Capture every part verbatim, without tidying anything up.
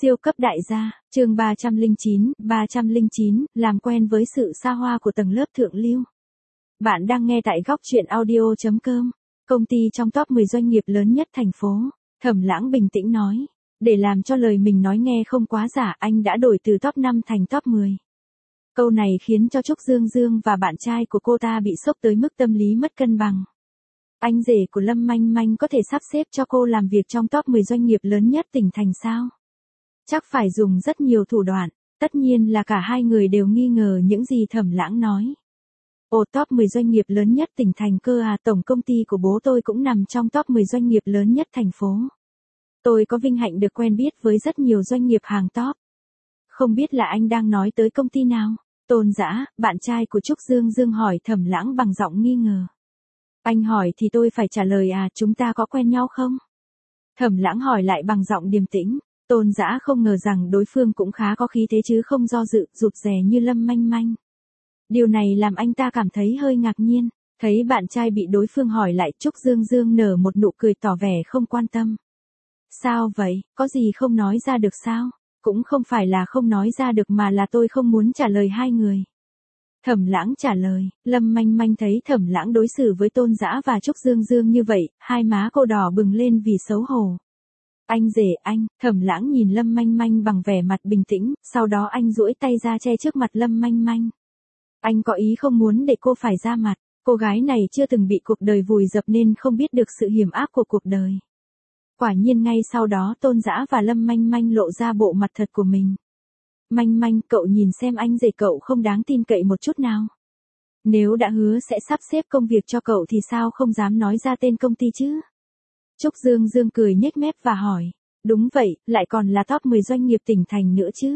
Siêu cấp đại gia, chương ba trăm lẻ chín, ba trăm lẻ chín, làm quen với sự xa hoa của tầng lớp thượng lưu. Bạn đang nghe tại góc truyện audio chấm com, công ty trong top mười doanh nghiệp lớn nhất thành phố. Thẩm Lãng bình tĩnh nói, để làm cho lời mình nói nghe không quá giả, anh đã đổi từ top năm thành top mười. Câu này khiến cho Trúc Dương Dương và bạn trai của cô ta bị sốc tới mức tâm lý mất cân bằng. Anh rể của Lâm Manh Manh có thể sắp xếp cho cô làm việc trong top mười doanh nghiệp lớn nhất tỉnh thành sao? Chắc phải dùng rất nhiều thủ đoạn, tất nhiên là cả hai người đều nghi ngờ những gì Thẩm Lãng nói. Ồ, top mười doanh nghiệp lớn nhất tỉnh thành cơ à, tổng công ty của bố tôi cũng nằm trong top mười doanh nghiệp lớn nhất thành phố. Tôi có vinh hạnh được quen biết với rất nhiều doanh nghiệp hàng top. Không biết là anh đang nói tới công ty nào? Tôn Dã, bạn trai của Trúc Dương Dương hỏi Thẩm Lãng bằng giọng nghi ngờ. Anh hỏi thì tôi phải trả lời à, chúng ta có quen nhau không? Thẩm Lãng hỏi lại bằng giọng điềm tĩnh. Tôn Dã không ngờ rằng đối phương cũng khá có khí thế chứ không do dự, rụt rè như Lâm Manh Manh. Điều này làm anh ta cảm thấy hơi ngạc nhiên, thấy bạn trai bị đối phương hỏi lại, Trúc Dương Dương nở một nụ cười tỏ vẻ không quan tâm. Sao vậy, có gì không nói ra được sao? Cũng không phải là không nói ra được mà là tôi không muốn trả lời hai người. Thẩm Lãng trả lời, Lâm Manh Manh thấy Thẩm Lãng đối xử với Tôn Dã và Trúc Dương Dương như vậy, hai má cô đỏ bừng lên vì xấu hổ. Anh rể anh, Thẩm Lãng nhìn Lâm Manh Manh bằng vẻ mặt bình tĩnh, sau đó anh duỗi tay ra che trước mặt Lâm Manh Manh. Anh có ý không muốn để cô phải ra mặt, cô gái này chưa từng bị cuộc đời vùi dập nên không biết được sự hiểm ác của cuộc đời. Quả nhiên ngay sau đó Tôn Dã và Lâm Manh Manh lộ ra bộ mặt thật của mình. Manh Manh, cậu nhìn xem anh rể cậu không đáng tin cậy một chút nào. Nếu đã hứa sẽ sắp xếp công việc cho cậu thì sao không dám nói ra tên công ty chứ? Trúc Dương Dương cười nhếch mép và hỏi, đúng vậy, lại còn là top mười doanh nghiệp tỉnh thành nữa chứ.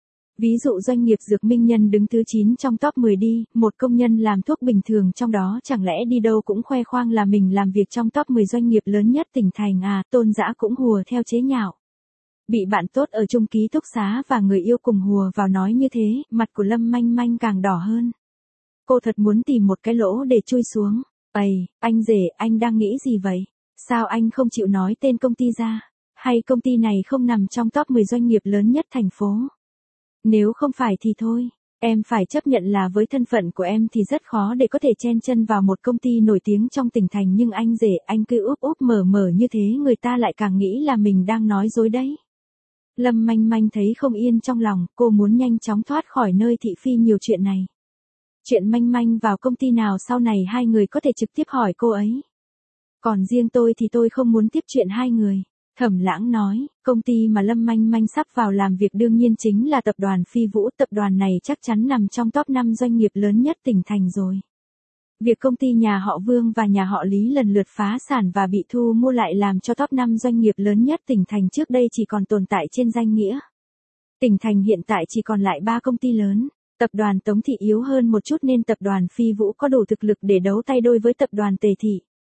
Ví dụ doanh nghiệp Dược Minh Nhân đứng thứ chín trong top mười đi, một công nhân làm thuốc bình thường trong đó chẳng lẽ đi đâu cũng khoe khoang là mình làm việc trong top mười doanh nghiệp lớn nhất tỉnh thành à, Tôn Dã cũng hùa theo chế nhạo. Bị bạn tốt ở chung ký túc xá và người yêu cùng hùa vào nói như thế, mặt của Lâm Manh Manh càng đỏ hơn. Cô thật muốn tìm một cái lỗ để chui xuống. Ây, anh rể, anh đang nghĩ gì vậy? Sao anh không chịu nói tên công ty ra? Hay công ty này không nằm trong top mười doanh nghiệp lớn nhất thành phố? Nếu không phải thì thôi, em phải chấp nhận là với thân phận của em thì rất khó để có thể chen chân vào một công ty nổi tiếng trong tỉnh thành, nhưng anh rể anh cứ úp úp mở mở như thế người ta lại càng nghĩ là mình đang nói dối đấy. Lâm Manh Manh thấy không yên trong lòng, cô muốn nhanh chóng thoát khỏi nơi thị phi nhiều chuyện này. Chuyện Manh Manh vào công ty nào sau này hai người có thể trực tiếp hỏi cô ấy. Còn riêng tôi thì tôi không muốn tiếp chuyện hai người. Thẩm Lãng nói, công ty mà Lâm Manh Manh sắp vào làm việc đương nhiên chính là tập đoàn Phi Vũ, tập đoàn này chắc chắn nằm trong top năm doanh nghiệp lớn nhất tỉnh thành rồi. Việc công ty nhà họ Vương và nhà họ Lý lần lượt phá sản và bị thu mua lại làm cho top năm doanh nghiệp lớn nhất tỉnh thành trước đây chỉ còn tồn tại trên danh nghĩa. Tỉnh thành hiện tại chỉ còn lại ba công ty lớn, tập đoàn Tống Thị yếu hơn một chút nên tập đoàn Phi Vũ có đủ thực lực để đấu tay đôi với tập đoàn Tề Thị.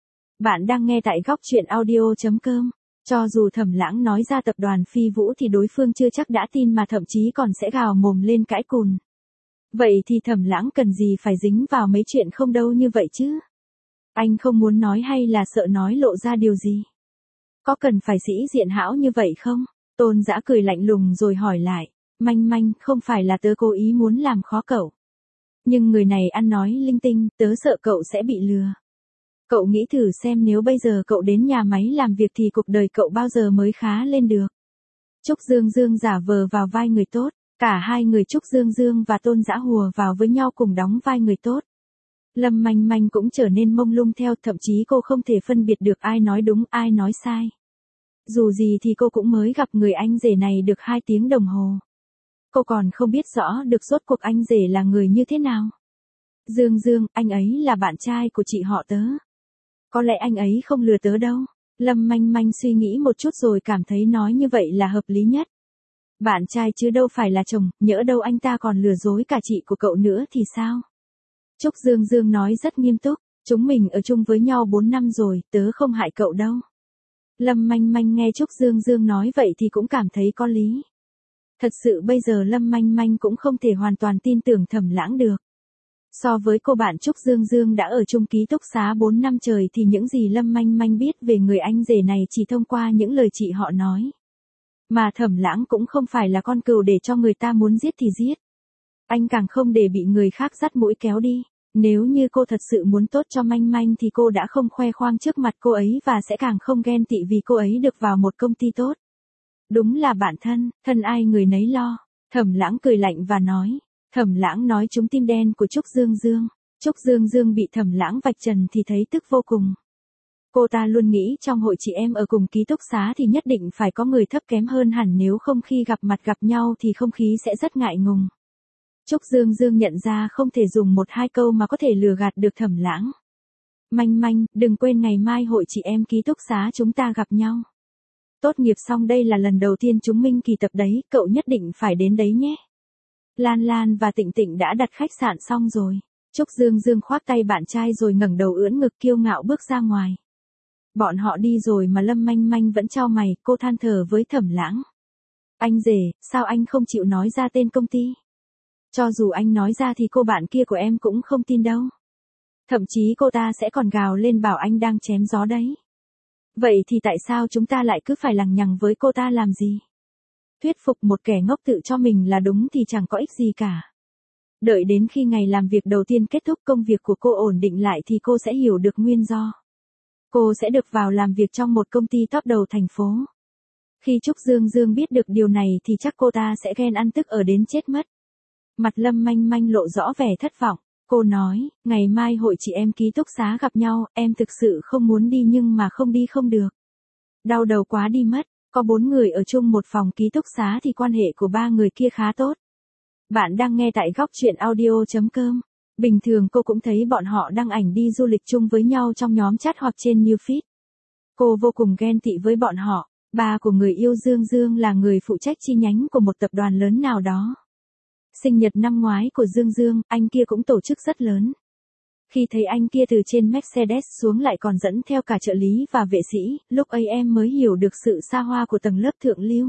Bạn đang nghe tại góc truyện audio chấm com. Cho dù Thẩm Lãng nói ra tập đoàn Phi Vũ thì đối phương chưa chắc đã tin mà thậm chí còn sẽ gào mồm lên cãi cùn. Vậy thì Thẩm Lãng cần gì phải dính vào mấy chuyện không đâu như vậy chứ? Anh không muốn nói hay là sợ nói lộ ra điều gì? Có cần phải sĩ diện hão như vậy không? Tôn Dã cười lạnh lùng rồi hỏi lại, Manh Manh, không phải là tớ cố ý muốn làm khó cậu. Nhưng người này ăn nói linh tinh, tớ sợ cậu sẽ bị lừa. Cậu nghĩ thử xem nếu bây giờ cậu đến nhà máy làm việc thì cuộc đời cậu bao giờ mới khá lên được. Trúc Dương Dương giả vờ vào vai người tốt, cả hai người Trúc Dương Dương và Tôn Dã hùa vào với nhau cùng đóng vai người tốt. Lâm Manh Manh cũng trở nên mông lung theo, thậm chí cô không thể phân biệt được ai nói đúng ai nói sai. Dù gì thì cô cũng mới gặp người anh rể này được hai tiếng đồng hồ. Cô còn không biết rõ được rốt cuộc anh rể là người như thế nào. Dương Dương, anh ấy là bạn trai của chị họ tớ. Có lẽ anh ấy không lừa tớ đâu. Lâm Manh Manh suy nghĩ một chút rồi cảm thấy nói như vậy là hợp lý nhất. Bạn trai chứ đâu phải là chồng, nhỡ đâu anh ta còn lừa dối cả chị của cậu nữa thì sao? Trúc Dương Dương nói rất nghiêm túc, chúng mình ở chung với nhau bốn năm rồi, tớ không hại cậu đâu. Lâm Manh Manh nghe Trúc Dương Dương nói vậy thì cũng cảm thấy có lý. Thật sự bây giờ Lâm Manh Manh cũng không thể hoàn toàn tin tưởng Thẩm Lãng được. So với cô bạn Trúc Dương Dương đã ở chung ký túc xá bốn năm trời thì những gì Lâm Manh Manh biết về người anh rể này chỉ thông qua những lời chị họ nói. Mà Thẩm Lãng cũng không phải là con cừu để cho người ta muốn giết thì giết. Anh càng không để bị người khác dắt mũi kéo đi. Nếu như cô thật sự muốn tốt cho Manh Manh thì cô đã không khoe khoang trước mặt cô ấy và sẽ càng không ghen tị vì cô ấy được vào một công ty tốt. Đúng là bạn thân, thân ai người nấy lo. Thẩm Lãng cười lạnh và nói. Thẩm Lãng nói trúng tim đen của Trúc Dương Dương. Trúc Dương Dương bị Thẩm Lãng vạch trần thì thấy tức vô cùng. Cô ta luôn nghĩ trong hội chị em ở cùng ký túc xá thì nhất định phải có người thấp kém hơn hẳn, nếu không khi gặp mặt gặp nhau thì không khí sẽ rất ngại ngùng. Trúc Dương Dương nhận ra không thể dùng một hai câu mà có thể lừa gạt được Thẩm Lãng. Manh Manh, đừng quên ngày mai hội chị em ký túc xá chúng ta gặp nhau. Tốt nghiệp xong đây là lần đầu tiên chúng mình kỳ tập đấy, cậu nhất định phải đến đấy nhé. Lan Lan và Tịnh Tịnh đã đặt khách sạn xong rồi. Trúc Dương Dương khoác tay bạn trai rồi ngẩng đầu ưỡn ngực kiêu ngạo bước ra ngoài. Bọn họ đi rồi mà Lâm Manh Manh vẫn chau mày, cô than thở với Thẩm Lãng. Anh rể, sao anh không chịu nói ra tên công ty? Cho dù anh nói ra thì cô bạn kia của em cũng không tin đâu. Thậm chí cô ta sẽ còn gào lên bảo anh đang chém gió đấy. Vậy thì tại sao chúng ta lại cứ phải lằng nhằng với cô ta làm gì? Thuyết phục một kẻ ngốc tự cho mình là đúng thì chẳng có ích gì cả. Đợi đến khi ngày làm việc đầu tiên kết thúc, công việc của cô ổn định lại thì cô sẽ hiểu được nguyên do. Cô sẽ được vào làm việc trong một công ty top đầu thành phố. Khi Trúc Dương Dương biết được điều này thì chắc cô ta sẽ ghen ăn tức ở đến chết mất. Mặt Lâm Manh Manh lộ rõ vẻ thất vọng. Cô nói, ngày mai hội chị em ký túc xá gặp nhau, em thực sự không muốn đi nhưng mà không đi không được. Đau đầu quá đi mất, có bốn người ở chung một phòng ký túc xá thì quan hệ của ba người kia khá tốt. Bạn đang nghe tại góc truyện audio chấm com. Bình thường cô cũng thấy bọn họ đăng ảnh đi du lịch chung với nhau trong nhóm chat hoặc trên Newsfeed. Cô vô cùng ghen tị với bọn họ. Ba của người yêu Dương Dương là người phụ trách chi nhánh của một tập đoàn lớn nào đó. Sinh nhật năm ngoái của Dương Dương, anh kia cũng tổ chức rất lớn. Khi thấy anh kia từ trên Mercedes xuống lại còn dẫn theo cả trợ lý và vệ sĩ, lúc ấy em mới hiểu được sự xa hoa của tầng lớp thượng lưu.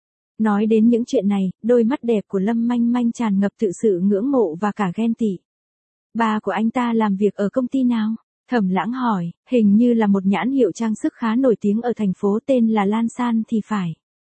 Nói đến những chuyện này, đôi mắt đẹp của Lâm Manh Manh tràn ngập tự sự ngưỡng mộ và cả ghen tị. Ba của anh ta làm việc ở công ty nào? Thẩm Lãng hỏi, hình như là một nhãn hiệu trang sức khá nổi tiếng ở thành phố, tên là Lan San thì phải.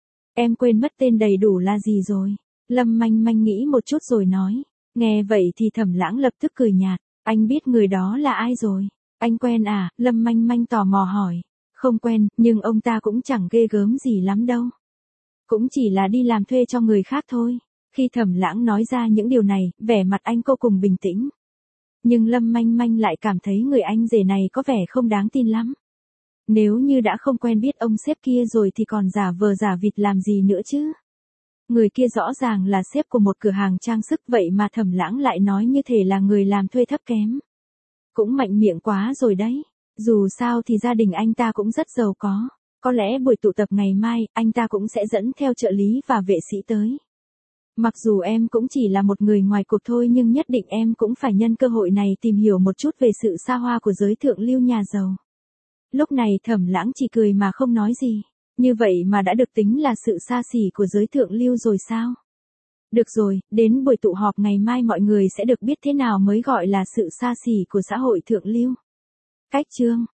Em quên mất tên đầy đủ là gì rồi. Lâm Manh Manh nghĩ một chút rồi nói. Nghe vậy thì Thẩm Lãng lập tức cười nhạt. Anh biết người đó là ai rồi? Anh quen à? Lâm Manh Manh tò mò hỏi. Không quen, nhưng ông ta cũng chẳng ghê gớm gì lắm đâu. Cũng chỉ là đi làm thuê cho người khác thôi. Khi Thẩm Lãng nói ra những điều này, vẻ mặt anh vô cùng bình tĩnh. Nhưng Lâm Manh Manh lại cảm thấy người anh rể này có vẻ không đáng tin lắm. Nếu như đã không quen biết ông sếp kia rồi thì còn giả vờ giả vịt làm gì nữa chứ? Người kia rõ ràng là sếp của một cửa hàng trang sức, vậy mà Thẩm Lãng lại nói như thể là người làm thuê thấp kém. Cũng mạnh miệng quá rồi đấy. Dù sao thì gia đình anh ta cũng rất giàu có. Có lẽ buổi tụ tập ngày mai, anh ta cũng sẽ dẫn theo trợ lý và vệ sĩ tới. Mặc dù em cũng chỉ là một người ngoài cuộc thôi nhưng nhất định em cũng phải nhân cơ hội này tìm hiểu một chút về sự xa hoa của giới thượng lưu nhà giàu. Lúc này Thẩm Lãng chỉ cười mà không nói gì. Như vậy mà đã được tính là sự xa xỉ của giới thượng lưu rồi sao? Được rồi, đến buổi tụ họp ngày mai mọi người sẽ được biết thế nào mới gọi là sự xa xỉ của xã hội thượng lưu. Cách chương